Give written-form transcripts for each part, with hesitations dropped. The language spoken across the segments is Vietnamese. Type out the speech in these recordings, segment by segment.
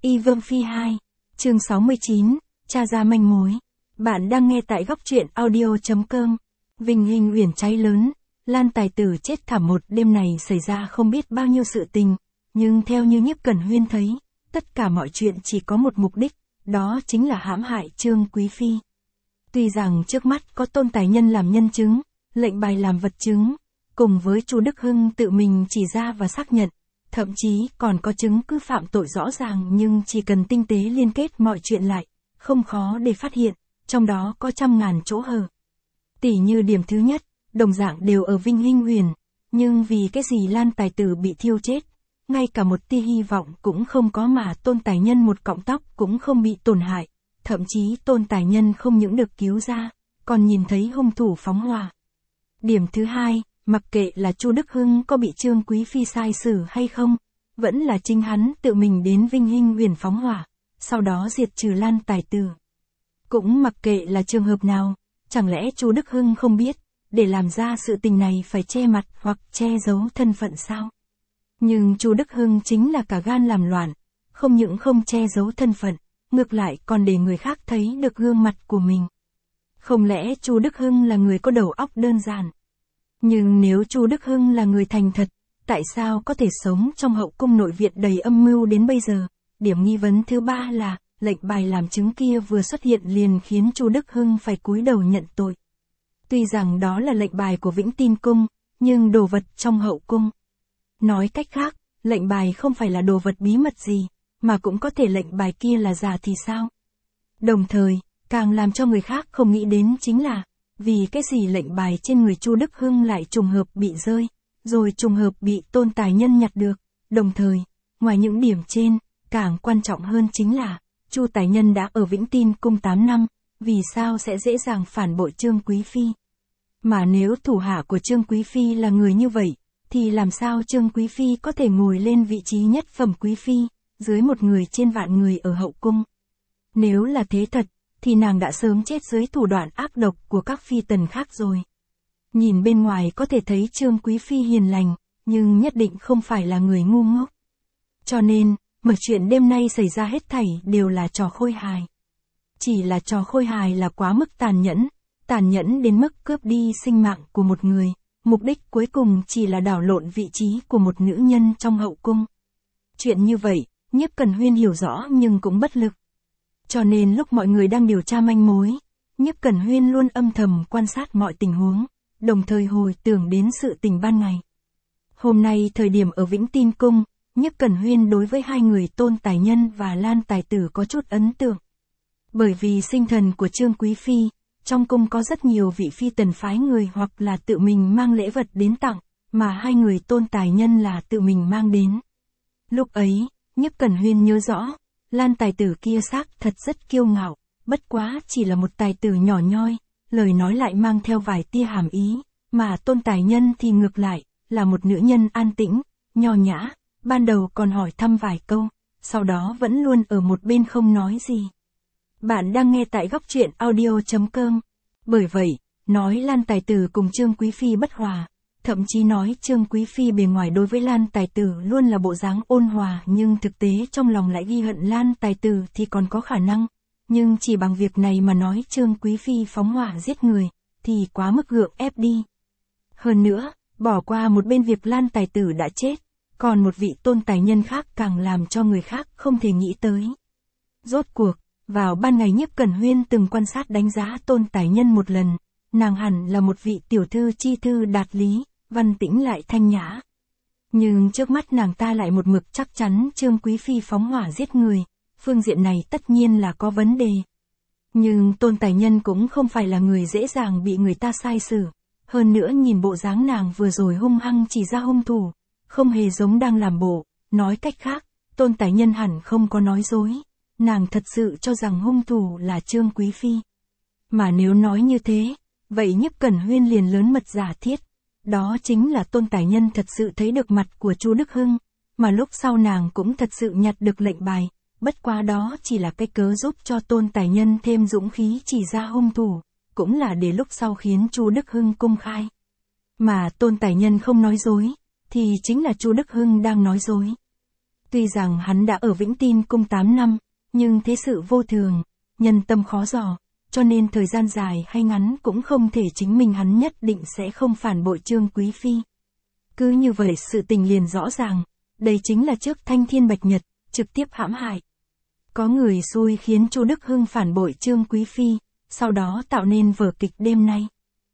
Y Vương Phi 2, chương 69, tra ra manh mối. Bạn đang nghe tại góc truyện audio.com. Vinh Hinh Uyển cháy lớn, Lan tài tử chết thảm một đêm này xảy ra không biết bao nhiêu sự tình, nhưng theo như Nhiếp Cẩn Huyên thấy, tất cả mọi chuyện chỉ có một mục đích, đó chính là hãm hại Trương Quý Phi. Tuy rằng trước mắt có Tôn Tài Nhân làm nhân chứng, lệnh bài làm vật chứng, cùng với Chu Đức Hưng tự mình chỉ ra và xác nhận, thậm chí còn có chứng cứ phạm tội rõ ràng, nhưng chỉ cần tinh tế liên kết mọi chuyện lại, không khó để phát hiện, trong đó có trăm ngàn chỗ hở. Tỉ như điểm thứ nhất, đồng dạng đều ở Vinh Hinh Uyển, nhưng vì cái gì Lan tài tử bị thiêu chết, ngay cả một tia hy vọng cũng không có, mà Tôn Tài Nhân một cọng tóc cũng không bị tổn hại, thậm chí Tôn Tài Nhân không những được cứu ra, còn nhìn thấy hung thủ phóng hỏa. Điểm thứ hai, mặc kệ là Chu Đức Hưng có bị Trương Quý Phi sai xử hay không, vẫn là chính hắn tự mình đến Vinh Hinh Uyển phóng hỏa, sau đó diệt trừ Lan tài tử. Cũng mặc kệ là trường hợp nào, chẳng lẽ Chu Đức Hưng không biết, để làm ra sự tình này phải che mặt hoặc che giấu thân phận sao? Nhưng Chu Đức Hưng chính là cả gan làm loạn, không những không che giấu thân phận, ngược lại còn để người khác thấy được gương mặt của mình. Không lẽ Chu Đức Hưng là người có đầu óc đơn giản? Nhưng nếu Chu Đức Hưng là người thành thật, tại sao có thể sống trong hậu cung nội viện đầy âm mưu đến bây giờ? Điểm nghi vấn thứ ba là, lệnh bài làm chứng kia vừa xuất hiện liền khiến Chu Đức Hưng phải cúi đầu nhận tội. Tuy rằng đó là lệnh bài của Vĩnh Tin Cung, nhưng đồ vật trong hậu cung. Nói cách khác, lệnh bài không phải là đồ vật bí mật gì, mà cũng có thể lệnh bài kia là giả thì sao? Đồng thời, càng làm cho người khác không nghĩ đến chính là, vì cái gì lệnh bài trên người Chu Đức Hưng lại trùng hợp bị rơi, rồi trùng hợp bị Tôn Tài Nhân nhặt được. Đồng thời, ngoài những điểm trên, càng quan trọng hơn chính là, Chu Tài Nhân đã ở Vĩnh Tin Cung 8 năm, vì sao sẽ dễ dàng phản bội Trương Quý Phi? Mà nếu thủ hạ của Trương Quý Phi là người như vậy, thì làm sao Trương Quý Phi có thể ngồi lên vị trí nhất phẩm Quý Phi, dưới một người trên vạn người ở hậu cung? Nếu là thế thật, thì nàng đã sớm chết dưới thủ đoạn ác độc của các phi tần khác rồi. Nhìn bên ngoài có thể thấy Trương Quý Phi hiền lành, nhưng nhất định không phải là người ngu ngốc. Cho nên, mọi chuyện đêm nay xảy ra hết thảy đều là trò khôi hài. Chỉ là trò khôi hài là quá mức tàn nhẫn đến mức cướp đi sinh mạng của một người, mục đích cuối cùng chỉ là đảo lộn vị trí của một nữ nhân trong hậu cung. Chuyện như vậy, Nhiếp Cẩn Huyên hiểu rõ nhưng cũng bất lực. Cho nên lúc mọi người đang điều tra manh mối, Nhiếp Cẩn Huyên luôn âm thầm quan sát mọi tình huống, đồng thời hồi tưởng đến sự tình ban ngày. Hôm nay thời điểm ở Vĩnh Tin Cung, Nhiếp Cẩn Huyên đối với hai người Tôn Tài Nhân và Lan tài tử có chút ấn tượng. Bởi vì sinh thần của Trương Quý Phi, trong cung có rất nhiều vị phi tần phái người hoặc là tự mình mang lễ vật đến tặng, mà hai người Tôn Tài Nhân là tự mình mang đến. Lúc ấy, Nhiếp Cẩn Huyên nhớ rõ, Lan tài tử kia xác thật rất kiêu ngạo, bất quá chỉ là một tài tử nhỏ nhoi, lời nói lại mang theo vài tia hàm ý, mà Tôn Tài Nhân thì ngược lại, là một nữ nhân an tĩnh, nho nhã, ban đầu còn hỏi thăm vài câu, sau đó vẫn luôn ở một bên không nói gì. Bạn đang nghe tại góc truyện audio.com. Bởi vậy, nói Lan tài tử cùng Trương Quý Phi bất hòa, thậm chí nói Trương Quý Phi bề ngoài đối với Lan tài tử luôn là bộ dáng ôn hòa, nhưng thực tế trong lòng lại ghi hận Lan tài tử thì còn có khả năng. Nhưng chỉ bằng việc này mà nói Trương Quý Phi phóng hỏa giết người, thì quá mức gượng ép đi. Hơn nữa, bỏ qua một bên việc Lan tài tử đã chết, còn một vị Tôn Tài Nhân khác càng làm cho người khác không thể nghĩ tới. Rốt cuộc, vào ban ngày Nhiếp Cẩn Huyên từng quan sát đánh giá Tôn Tài Nhân một lần, nàng hẳn là một vị tiểu thư chi thư đạt lý, văn tĩnh lại thanh nhã. Nhưng trước mắt nàng ta lại một mực chắc chắn Trương Quý Phi phóng hỏa giết người, phương diện này tất nhiên là có vấn đề. Nhưng Tôn Tài Nhân cũng không phải là người dễ dàng bị người ta sai xử, hơn nữa nhìn bộ dáng nàng vừa rồi hung hăng chỉ ra hung thủ, không hề giống đang làm bộ, nói cách khác, Tôn Tài Nhân hẳn không có nói dối. Nàng thật sự cho rằng hung thủ là Trương Quý Phi. Mà nếu nói như thế, vậy Nhiếp Cẩn Huyên liền lớn mật giả thiết. Đó chính là Tôn Tài Nhân thật sự thấy được mặt của Chu Đức Hưng, mà lúc sau nàng cũng thật sự nhặt được lệnh bài, bất quá đó chỉ là cái cớ giúp cho Tôn Tài Nhân thêm dũng khí chỉ ra hung thủ, cũng là để lúc sau khiến Chu Đức Hưng công khai. Mà Tôn Tài Nhân không nói dối, thì chính là Chu Đức Hưng đang nói dối. Tuy rằng hắn đã ở Vĩnh Tin Cung 8 năm, nhưng thế sự vô thường, nhân tâm khó dò, cho nên thời gian dài hay ngắn cũng không thể chứng minh hắn nhất định sẽ không phản bội Trương Quý Phi. Cứ như vậy sự tình liền rõ ràng, đây chính là trước Thanh Thiên Bạch Nhật, trực tiếp hãm hại. Có người xui khiến Chu Đức Hưng phản bội Trương Quý Phi, sau đó tạo nên vở kịch đêm nay.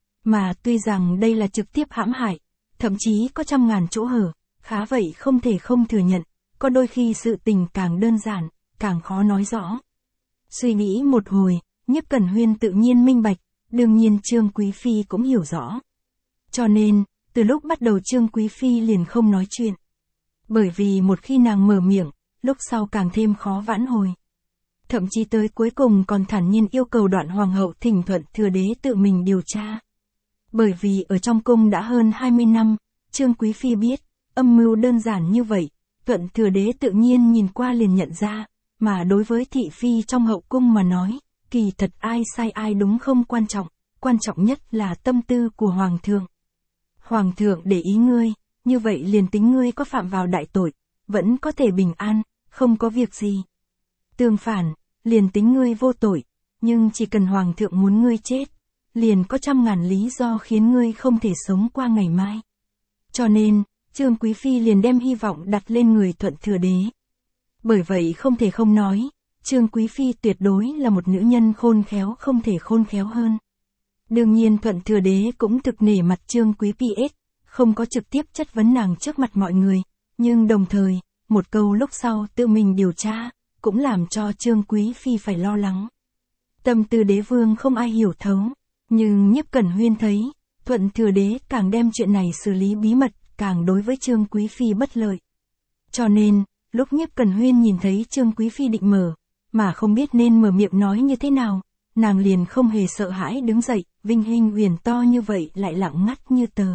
Mà tuy rằng đây là trực tiếp hãm hại, thậm chí có trăm ngàn chỗ hở, khá vậy không thể không thừa nhận, có đôi khi sự tình càng đơn giản, càng khó nói rõ. Suy nghĩ một hồi, Nhiếp Cẩn Huyên tự nhiên minh bạch, đương nhiên Trương Quý Phi cũng hiểu rõ. Cho nên, từ lúc bắt đầu Trương Quý Phi liền không nói chuyện. Bởi vì một khi nàng mở miệng, lúc sau càng thêm khó vãn hồi. Thậm chí tới cuối cùng còn thản nhiên yêu cầu Đoạn Hoàng hậu thỉnh Thuận Thừa Đế tự mình điều tra. Bởi vì ở trong cung đã hơn 20 năm, Trương Quý Phi biết, âm mưu đơn giản như vậy, Thuận Thừa Đế tự nhiên nhìn qua liền nhận ra, mà đối với thị phi trong hậu cung mà nói, kỳ thật ai sai ai đúng không quan trọng nhất là tâm tư của Hoàng thượng. Hoàng thượng để ý ngươi, như vậy liền tính ngươi có phạm vào đại tội, vẫn có thể bình an, không có việc gì. Tương phản, liền tính ngươi vô tội, nhưng chỉ cần Hoàng thượng muốn ngươi chết, liền có trăm ngàn lý do khiến ngươi không thể sống qua ngày mai. Cho nên, Trương Quý Phi liền đem hy vọng đặt lên người Thuận Thừa Đế. Bởi vậy không thể không nói, Trương Quý Phi tuyệt đối là một nữ nhân khôn khéo không thể khôn khéo hơn. Đương nhiên Thuận Thừa Đế cũng thực nể mặt Trương Quý Phi không có trực tiếp chất vấn nàng trước mặt mọi người, nhưng đồng thời, một câu lúc sau tự mình điều tra, cũng làm cho Trương Quý Phi phải lo lắng. Tâm tư đế vương không ai hiểu thấu, nhưng Nhiếp Cẩn Huyên thấy, Thuận Thừa Đế càng đem chuyện này xử lý bí mật, càng đối với Trương Quý Phi bất lợi. Cho nên, lúc Nhiếp Cẩn Huyên nhìn thấy Trương Quý Phi định mở, mà không biết nên mở miệng nói như thế nào, nàng liền không hề sợ hãi đứng dậy, vinh hình huyền to như vậy lại lặng ngắt như tờ.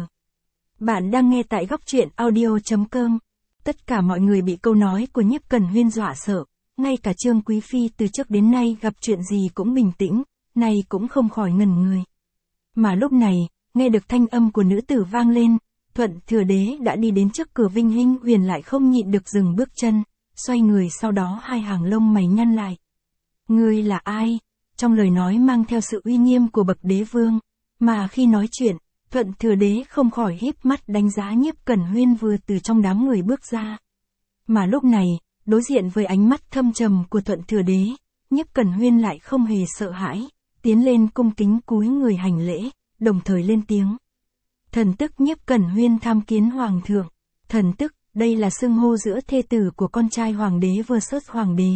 Bạn đang nghe tại Góc Truyện Audio.com. Tất cả mọi người bị câu nói của Nhiếp Cẩn Huyên dọa sợ, ngay cả Trương Quý Phi từ trước đến nay gặp chuyện gì cũng bình tĩnh, nay cũng không khỏi ngẩn người. Mà lúc này, nghe được thanh âm của nữ tử vang lên, Thuận Thừa Đế đã đi đến trước cửa, Vinh Hinh Huyền lại không nhịn được dừng bước chân, xoay người, sau đó hai hàng lông mày nhăn lại. Ngươi là ai? Trong lời nói mang theo sự uy nghiêm của bậc đế vương, mà khi nói chuyện, Thuận Thừa Đế không khỏi híp mắt đánh giá Nhiếp Cẩn Huyên vừa từ trong đám người bước ra. Mà lúc này, đối diện với ánh mắt thâm trầm của Thuận Thừa Đế, Nhiếp Cẩn Huyên lại không hề sợ hãi, tiến lên cung kính cúi người hành lễ, đồng thời lên tiếng. Thần tức Nhiếp Cẩn Huyên tham kiến Hoàng thượng. Thần tức, đây là xưng hô giữa thê tử của con trai Hoàng đế versus Hoàng đế.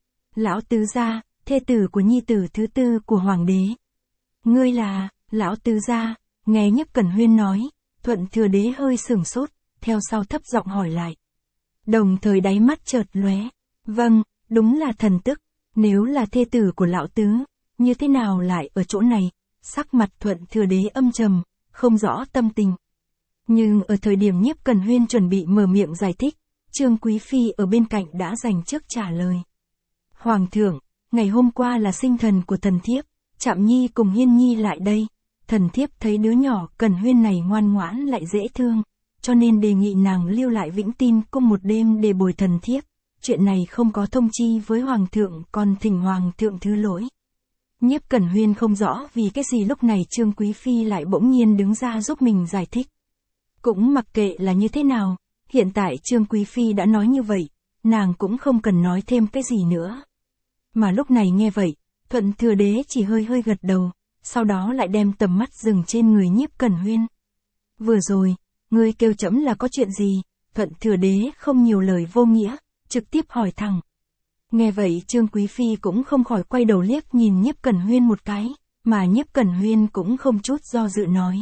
Lão tứ gia, thê tử của nhi tử thứ tư của Hoàng đế. Ngươi là, lão tứ gia, nghe Nhiếp Cẩn Huyên nói, Thuận Thừa Đế hơi sửng sốt, theo sau thấp giọng hỏi lại. Đồng thời đáy mắt chợt lóe. Vâng, đúng là thần tức, nếu là thê tử của lão tứ, như thế nào lại ở chỗ này? Sắc mặt Thuận Thừa Đế âm trầm, không rõ tâm tình. Nhưng ở thời điểm Nhiếp Cẩn Huyên chuẩn bị mở miệng giải thích, Trương Quý Phi ở bên cạnh đã dành trước trả lời. Hoàng thượng, ngày hôm qua là sinh thần của thần thiếp, Trạm Nhi cùng Hiên Nhi lại đây. Thần thiếp thấy đứa nhỏ Cẩn Huyên này ngoan ngoãn lại dễ thương, cho nên đề nghị nàng lưu lại Vĩnh Tin Cung một đêm để bồi thần thiếp. Chuyện này không có thông chi với Hoàng thượng, còn thỉnh Hoàng thượng thứ lỗi. Nhiếp Cẩn Huyên không rõ vì cái gì lúc này Trương Quý Phi lại bỗng nhiên đứng ra giúp mình giải thích. Cũng mặc kệ là như thế nào, hiện tại Trương Quý Phi đã nói như vậy, nàng cũng không cần nói thêm cái gì nữa. Mà lúc này nghe vậy, Thuận Thừa Đế chỉ hơi hơi gật đầu, sau đó lại đem tầm mắt dừng trên người Nhiếp Cẩn Huyên. Vừa rồi, ngươi kêu trẫm là có chuyện gì? Thuận Thừa Đế không nhiều lời vô nghĩa, trực tiếp hỏi thẳng. Nghe vậy Trương Quý Phi cũng không khỏi quay đầu liếc nhìn Nhiếp Cẩn Huyên một cái, mà Nhiếp Cẩn Huyên cũng không chút do dự nói.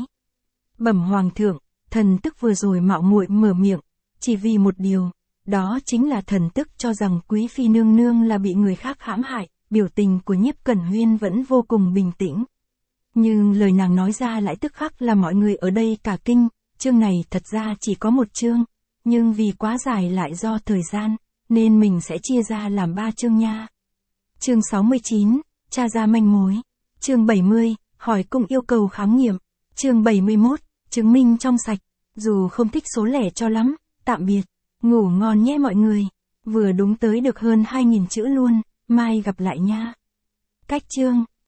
Bẩm Hoàng thượng, thần tức vừa rồi mạo muội mở miệng, chỉ vì một điều, đó chính là thần tức cho rằng Quý Phi nương nương là bị người khác hãm hại. Biểu tình của Nhiếp Cẩn Huyên vẫn vô cùng bình tĩnh. Nhưng lời nàng nói ra lại tức khắc là mọi người ở đây cả kinh, chương này thật ra chỉ có một chương, nhưng vì quá dài lại do thời gian, nên mình sẽ chia ra làm 3 chương nha. Chương 69, tra ra manh mối. Chương 70, hỏi cung yêu cầu khám nghiệm. Chương 71, chứng minh trong sạch. Dù không thích số lẻ cho lắm, tạm biệt. Ngủ ngon nhé mọi người. Vừa đúng tới được hơn 2.000 chữ luôn, mai gặp lại nha. Cách chương